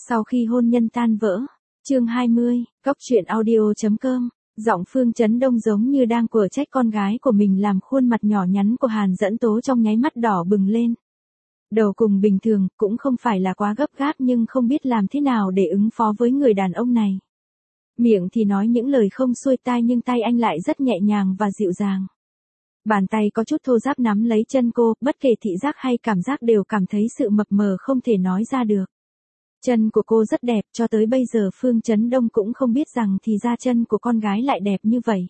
Sau khi hôn nhân tan vỡ. Chương 20, Cóc truyện audio.com. Giọng Phương Chấn Đông giống như đang quở trách con gái của mình làm khuôn mặt nhỏ nhắn của Hàn Dẫn Tố trong nháy mắt đỏ bừng lên. Đầu cùng bình thường, cũng không phải là quá gấp gáp nhưng không biết làm thế nào để ứng phó với người đàn ông này. Miệng thì nói những lời không xuôi tai nhưng tay anh lại rất nhẹ nhàng và dịu dàng. Bàn tay có chút thô ráp nắm lấy chân cô, bất kể thị giác hay cảm giác đều cảm thấy sự mập mờ không thể nói ra được. Chân của cô rất đẹp, cho tới bây giờ Phương Chấn Đông cũng không biết rằng thì ra chân của con gái lại đẹp như vậy.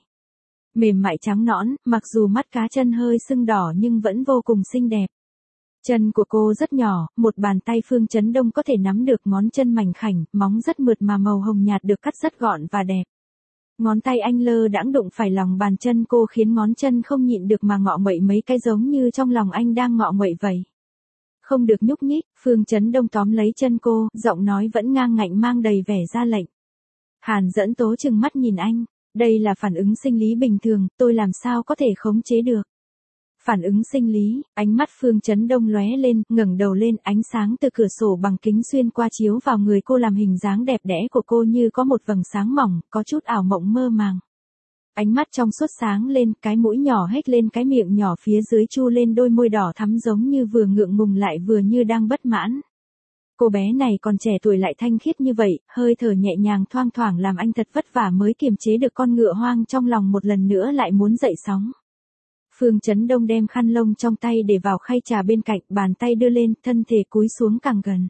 Mềm mại trắng nõn, mặc dù mắt cá chân hơi sưng đỏ nhưng vẫn vô cùng xinh đẹp. Chân của cô rất nhỏ, một bàn tay Phương Chấn Đông có thể nắm được ngón chân mảnh khảnh, móng rất mượt mà màu hồng nhạt được cắt rất gọn và đẹp. Ngón tay anh lơ đãng đụng phải lòng bàn chân cô khiến ngón chân không nhịn được mà ngọ nguậy mấy cái giống như trong lòng anh đang ngọ nguậy vậy. Không được nhúc nhích, Phương Chấn Đông tóm lấy chân cô, giọng nói vẫn ngang ngạnh mang đầy vẻ ra lệnh. Hàn Dẫn Tố trừng mắt nhìn anh, đây là phản ứng sinh lý bình thường, tôi làm sao có thể khống chế được. Phản ứng sinh lý, ánh mắt Phương Chấn Đông lóe lên, ngẩng đầu lên, ánh sáng từ cửa sổ bằng kính xuyên qua chiếu vào người cô làm hình dáng đẹp đẽ của cô như có một vầng sáng mỏng, có chút ảo mộng mơ màng. Ánh mắt trong suốt sáng lên, cái mũi nhỏ hếch lên, cái miệng nhỏ phía dưới chu lên, đôi môi đỏ thắm giống như vừa ngượng ngùng lại vừa như đang bất mãn. Cô bé này còn trẻ tuổi lại thanh khiết như vậy, hơi thở nhẹ nhàng thoang thoảng làm anh thật vất vả mới kiềm chế được con ngựa hoang trong lòng một lần nữa lại muốn dậy sóng. Phương Chấn Đông đem khăn lông trong tay để vào khay trà bên cạnh, bàn tay đưa lên, thân thể cúi xuống càng gần.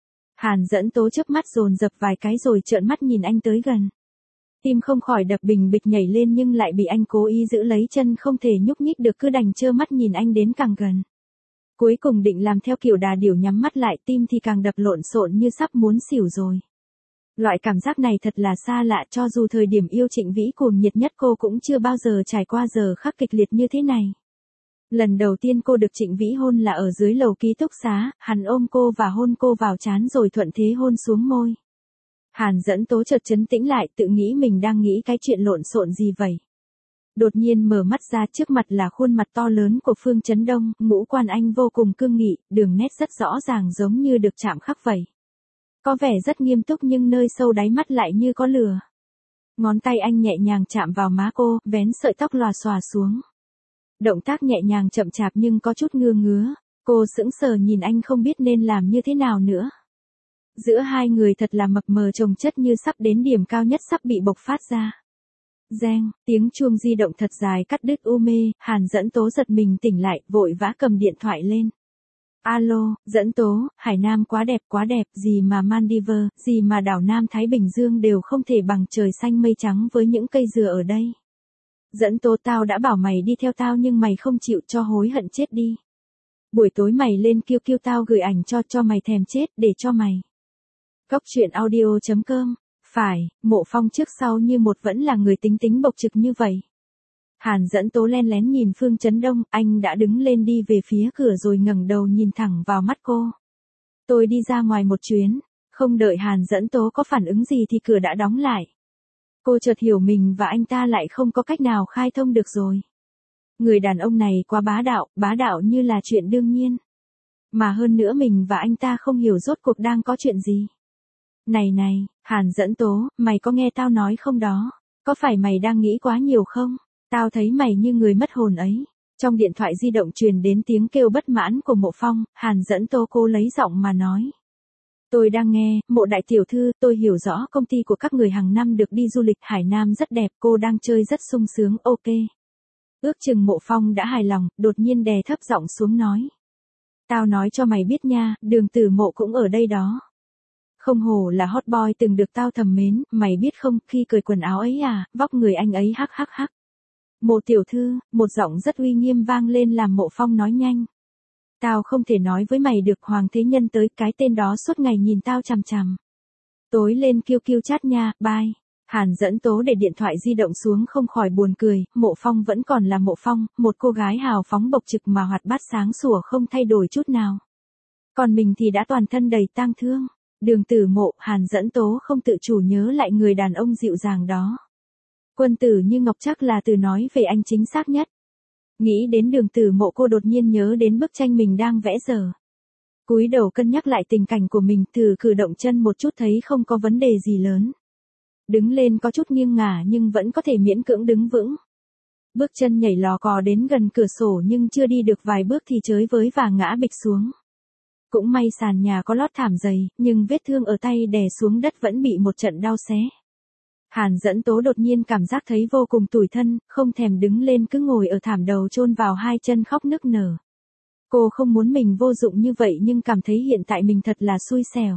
Hàn Dẫn Tố chớp mắt dồn dập vài cái rồi trợn mắt nhìn anh tới gần. Tim không khỏi đập bình bịch nhảy lên nhưng lại bị anh cố ý giữ lấy chân không thể nhúc nhích được, cứ đành trơ mắt nhìn anh đến càng gần. Cuối cùng định làm theo kiểu đà điểu nhắm mắt lại, tim thì càng đập lộn xộn như sắp muốn xỉu rồi. Loại cảm giác này thật là xa lạ, cho dù thời điểm yêu Trịnh Vĩ cuồng nhiệt nhất cô cũng chưa bao giờ trải qua giờ khắc kịch liệt như thế này. Lần đầu tiên cô được Trịnh Vĩ hôn là ở dưới lầu ký túc xá, hắn ôm cô và hôn cô vào trán rồi thuận thế hôn xuống môi. Hàn Dẫn Tố chợt trấn tĩnh lại, tự nghĩ mình đang nghĩ cái chuyện lộn xộn gì vậy. Đột nhiên mở mắt ra, trước mặt là khuôn mặt to lớn của Phương Chấn Đông, ngũ quan anh vô cùng cương nghị, đường nét rất rõ ràng giống như được chạm khắc vậy. Có vẻ rất nghiêm túc nhưng nơi sâu đáy mắt lại như có lửa. Ngón tay anh nhẹ nhàng chạm vào má cô, vén sợi tóc lòa xòa xuống. Động tác nhẹ nhàng chậm chạp nhưng có chút ngứa ngứa, cô sững sờ nhìn anh không biết nên làm như thế nào nữa. Giữa hai người thật là mập mờ chồng chất như sắp đến điểm cao nhất sắp bị bộc phát ra. Reng, tiếng chuông di động thật dài cắt đứt u mê, Hàn Dẫn Tố giật mình tỉnh lại, vội vã cầm điện thoại lên. Alo, Dẫn Tố, Hải Nam quá đẹp, gì mà Maldives, gì mà đảo Nam Thái Bình Dương đều không thể bằng trời xanh mây trắng với những cây dừa ở đây. Dẫn Tố, tao đã bảo mày đi theo tao nhưng mày không chịu, cho hối hận chết đi. Buổi tối mày lên kêu tao gửi ảnh cho mày thèm chết, để cho mày. Cóc truyện audio.com. Phải, Mộ Phong trước sau như một vẫn là người tính tính bộc trực như vậy. Hàn Dẫn Tố len lén nhìn Phương Chấn Đông, anh đã đứng lên đi về phía cửa rồi ngẩng đầu nhìn thẳng vào mắt cô. Tôi đi ra ngoài một chuyến, không đợi Hàn Dẫn Tố có phản ứng gì thì cửa đã đóng lại. Cô chợt hiểu mình và anh ta lại không có cách nào khai thông được rồi. Người đàn ông này quá bá đạo như là chuyện đương nhiên. Mà hơn nữa mình và anh ta không hiểu rốt cuộc đang có chuyện gì. Này, Hàn Dẫn Tố, mày có nghe tao nói không đó? Có phải mày đang nghĩ quá nhiều không? Tao thấy mày như người mất hồn ấy. Trong điện thoại di động truyền đến tiếng kêu bất mãn của Mộ Phong, Hàn Dẫn Tố cố lấy giọng mà nói. Tôi đang nghe, Mộ đại tiểu thư, tôi hiểu rõ công ty của các người hàng năm được đi du lịch Hải Nam rất đẹp, cô đang chơi rất sung sướng, ok. Ước chừng Mộ Phong đã hài lòng, đột nhiên đè thấp giọng xuống nói. Tao nói cho mày biết nha, Đường Tử Mộ cũng ở đây đó. Không hổ là hot boy từng được tao thầm mến, mày biết không, khi cởi quần áo ấy à, vóc người anh ấy hắc. Mộ tiểu thư, một giọng rất uy nghiêm vang lên làm Mộ Phong nói nhanh. Tao không thể nói với mày được, Hoàng Thế Nhân tới, cái tên đó suốt ngày nhìn tao chằm chằm. Tối lên kêu chat nha, bye. Hàn Dẫn Tố để điện thoại di động xuống không khỏi buồn cười, Mộ Phong vẫn còn là Mộ Phong, một cô gái hào phóng bộc trực mà hoạt bát sáng sủa không thay đổi chút nào. Còn mình thì đã toàn thân đầy tang thương. Đường Tử Mộ, Hàn Dẫn Tố không tự chủ nhớ lại người đàn ông dịu dàng đó. Quân tử như ngọc chắc là từ nói về anh chính xác nhất. Nghĩ đến Đường Tử Mộ cô đột nhiên nhớ đến bức tranh mình đang vẽ giờ. Cúi đầu cân nhắc lại tình cảnh của mình, thử cử động chân một chút thấy không có vấn đề gì lớn. Đứng lên có chút nghiêng ngả nhưng vẫn có thể miễn cưỡng đứng vững. Bước chân nhảy lò cò đến gần cửa sổ nhưng chưa đi được vài bước thì chới với và ngã bịch xuống. Cũng may sàn nhà có lót thảm dày, nhưng vết thương ở tay đè xuống đất vẫn bị một trận đau xé. Hàn Dẫn Tố đột nhiên cảm giác thấy vô cùng tủi thân, không thèm đứng lên cứ ngồi ở thảm đầu chôn vào hai chân khóc nức nở. Cô không muốn mình vô dụng như vậy nhưng cảm thấy hiện tại mình thật là xui xẻo.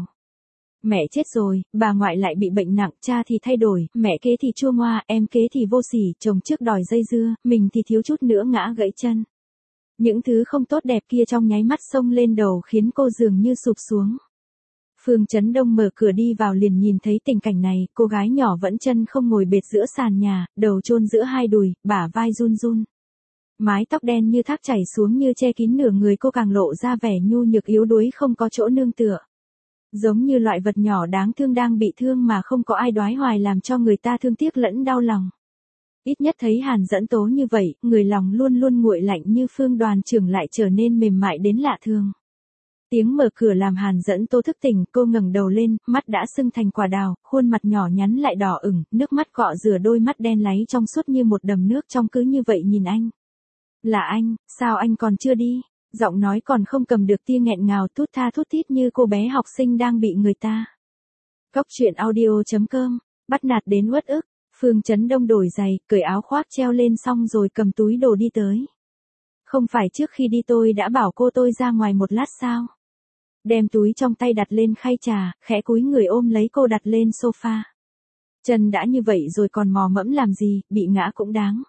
Mẹ chết rồi, bà ngoại lại bị bệnh nặng, cha thì thay đổi, mẹ kế thì chua ngoa, em kế thì vô sỉ, chồng trước đòi dây dưa, mình thì thiếu chút nữa ngã gãy chân. Những thứ không tốt đẹp kia trong nháy mắt xông lên đầu khiến cô dường như sụp xuống. Phương Chấn Đông mở cửa đi vào liền nhìn thấy tình cảnh này, cô gái nhỏ vẫn chân không ngồi bệt giữa sàn nhà, đầu chôn giữa hai đùi, bả vai run run. Mái tóc đen như thác chảy xuống như che kín nửa người cô càng lộ ra vẻ nhu nhược yếu đuối không có chỗ nương tựa. Giống như loại vật nhỏ đáng thương đang bị thương mà không có ai đoái hoài làm cho người ta thương tiếc lẫn đau lòng. Ít nhất thấy Hàn Dẫn Tố như vậy, người lòng luôn luôn nguội lạnh như Phương đoàn trưởng lại trở nên mềm mại đến lạ thường. Tiếng mở cửa làm Hàn Dẫn Tố thức tỉnh, cô ngẩng đầu lên, mắt đã sưng thành quả đào, khuôn mặt nhỏ nhắn lại đỏ ửng, nước mắt cọ rửa đôi mắt đen láy trong suốt như một đầm nước trong cứ như vậy nhìn anh. Là anh, sao anh còn chưa đi? Giọng nói còn không cầm được tia nghẹn ngào thút tha thút thít như cô bé học sinh đang bị người ta. Cóc truyện audio.com, bắt nạt đến uất ức. Phương Chấn Đông đổi giày, cởi áo khoác treo lên xong rồi cầm túi đồ đi tới. Không phải trước khi đi tôi đã bảo cô tôi ra ngoài một lát sao? Đem túi trong tay đặt lên khay trà, khẽ cúi người ôm lấy cô đặt lên sofa. Chân đã như vậy rồi còn mò mẫm làm gì, bị ngã cũng đáng.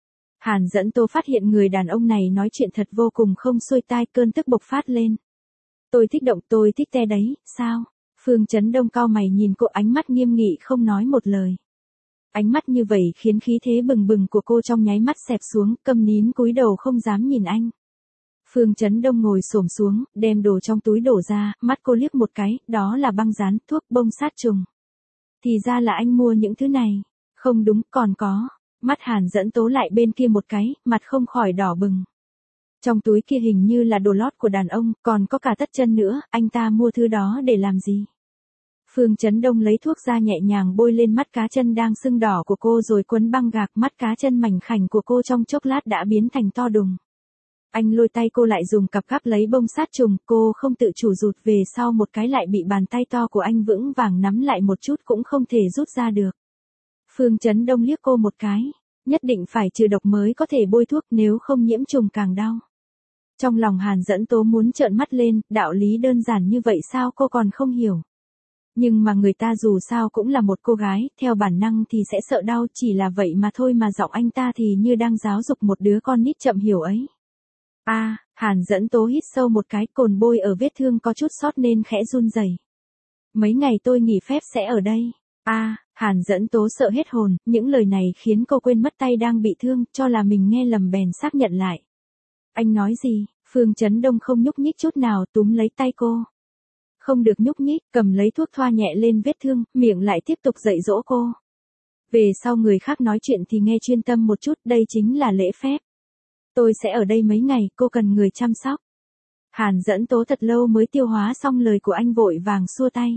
Hàn Dẫn Tố phát hiện người đàn ông này nói chuyện thật vô cùng không xuôi tai, cơn tức bộc phát lên. Tôi thích động, tôi thích te đấy, sao? Phương Chấn Đông cau mày nhìn cô, ánh mắt nghiêm nghị không nói một lời. Ánh mắt như vậy khiến khí thế bừng bừng của cô trong nháy mắt xẹp xuống, câm nín cúi đầu không dám nhìn anh. Phương Chấn Đông ngồi xổm xuống, đem đồ trong túi đổ ra, mắt cô liếc một cái, đó là băng dán, thuốc bông sát trùng. Thì ra là anh mua những thứ này. Không đúng, còn có. Mắt Hàn Dẫn Tố lại bên kia một cái, mặt không khỏi đỏ bừng. Trong túi kia hình như là đồ lót của đàn ông, còn có cả tất chân nữa, anh ta mua thứ đó để làm gì? Phương Chấn Đông lấy thuốc ra nhẹ nhàng bôi lên mắt cá chân đang sưng đỏ của cô rồi quấn băng gạc, mắt cá chân mảnh khảnh của cô trong chốc lát đã biến thành to đùng. Anh lôi tay cô lại dùng cặp gắp lấy bông sát trùng, cô không tự chủ rụt về sau một cái lại bị bàn tay to của anh vững vàng nắm lại một chút cũng không thể rút ra được. Phương Chấn Đông liếc cô một cái, nhất định phải trừ độc mới có thể bôi thuốc nếu không nhiễm trùng càng đau. Trong lòng Hàn Dẫn Tố muốn trợn mắt lên, đạo lý đơn giản như vậy sao cô còn không hiểu. Nhưng mà người ta dù sao cũng là một cô gái, theo bản năng thì sẽ sợ đau, chỉ là vậy mà thôi mà giọng anh ta thì như đang giáo dục một đứa con nít chậm hiểu ấy. Hàn Dẫn Tố hít sâu một cái, cồn bôi ở vết thương có chút sót nên khẽ run rẩy. Mấy ngày tôi nghỉ phép sẽ ở đây. Hàn Dẫn Tố sợ hết hồn, những lời này khiến cô quên mất tay đang bị thương, cho là mình nghe lầm bèn xác nhận lại. Anh nói gì? Phương Chấn Đông không nhúc nhích chút nào, túm lấy tay cô. Không được nhúc nhích, cầm lấy thuốc thoa nhẹ lên vết thương, miệng lại tiếp tục dạy dỗ cô. Về sau người khác nói chuyện thì nghe chuyên tâm một chút, đây chính là lễ phép. Tôi sẽ ở đây mấy ngày, cô cần người chăm sóc. Hàn Dẫn Tố thật lâu mới tiêu hóa xong lời của anh, vội vàng xua tay.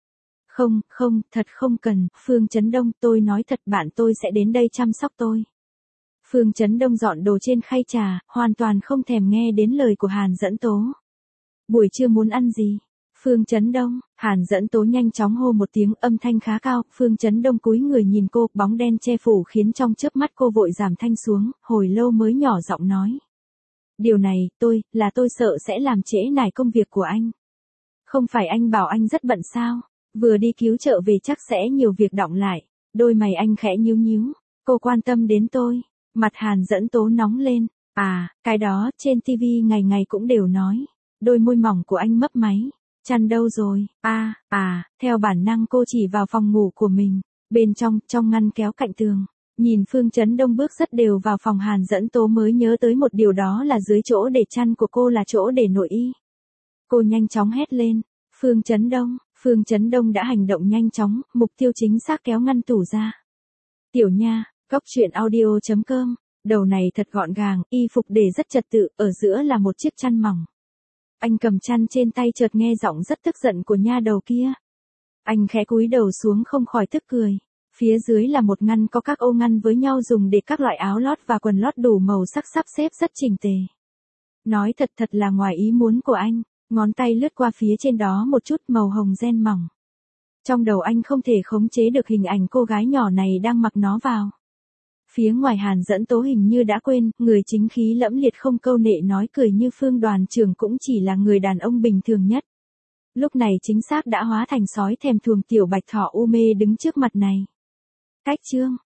Không, thật không cần, Phương Chấn Đông, tôi nói thật bạn tôi sẽ đến đây chăm sóc tôi. Phương Chấn Đông dọn đồ trên khay trà, hoàn toàn không thèm nghe đến lời của Hàn Dẫn Tố. Buổi trưa muốn ăn gì? Phương Chấn Đông, Hàn Dẫn Tố nhanh chóng hô một tiếng, âm thanh khá cao, Phương Chấn Đông cúi người nhìn cô, bóng đen che phủ khiến trong chớp mắt cô vội giảm thanh xuống, hồi lâu mới nhỏ giọng nói. Điều này, tôi sợ sẽ làm trễ nải công việc của anh. Không phải anh bảo anh rất bận sao? Vừa đi cứu trợ về chắc sẽ nhiều việc đọng lại. Đôi mày anh khẽ nhíu nhíu. Cô quan tâm đến tôi. Mặt Hàn Dẫn Tố nóng lên. Cái đó trên TV ngày ngày cũng đều nói. Đôi môi mỏng của anh mấp máy. Chăn đâu rồi? Theo bản năng cô chỉ vào phòng ngủ của mình. Bên trong ngăn kéo cạnh tường. Nhìn Phương Chấn Đông bước rất đều vào phòng, Hàn Dẫn Tố mới nhớ tới một điều, đó là dưới chỗ để chăn của cô là chỗ để nội y. Cô nhanh chóng hét lên. Phương Chấn Đông đã hành động nhanh chóng, mục tiêu chính xác kéo ngăn tủ ra. Tiểu nha, cóc truyện audio.com, đầu này thật gọn gàng, y phục để rất trật tự, ở giữa là một chiếc chăn mỏng. Anh cầm chăn trên tay chợt nghe giọng rất tức giận của nha đầu kia. Anh khẽ cúi đầu xuống không khỏi tức cười. Phía dưới là một ngăn có các ô ngăn với nhau dùng để các loại áo lót và quần lót đủ màu sắc sắp xếp rất chỉnh tề. Nói thật là ngoài ý muốn của anh, ngón tay lướt qua phía trên đó một chút màu hồng ren mỏng. Trong đầu anh không thể khống chế được hình ảnh cô gái nhỏ này đang mặc nó vào. Phía ngoài Hàn Dẫn Tố hình như đã quên, người chính khí lẫm liệt không câu nệ nói cười như Phương đoàn trưởng cũng chỉ là người đàn ông bình thường nhất. Lúc này chính xác đã hóa thành sói thèm thuồng tiểu bạch thỏ u mê đứng trước mặt này. Cách chương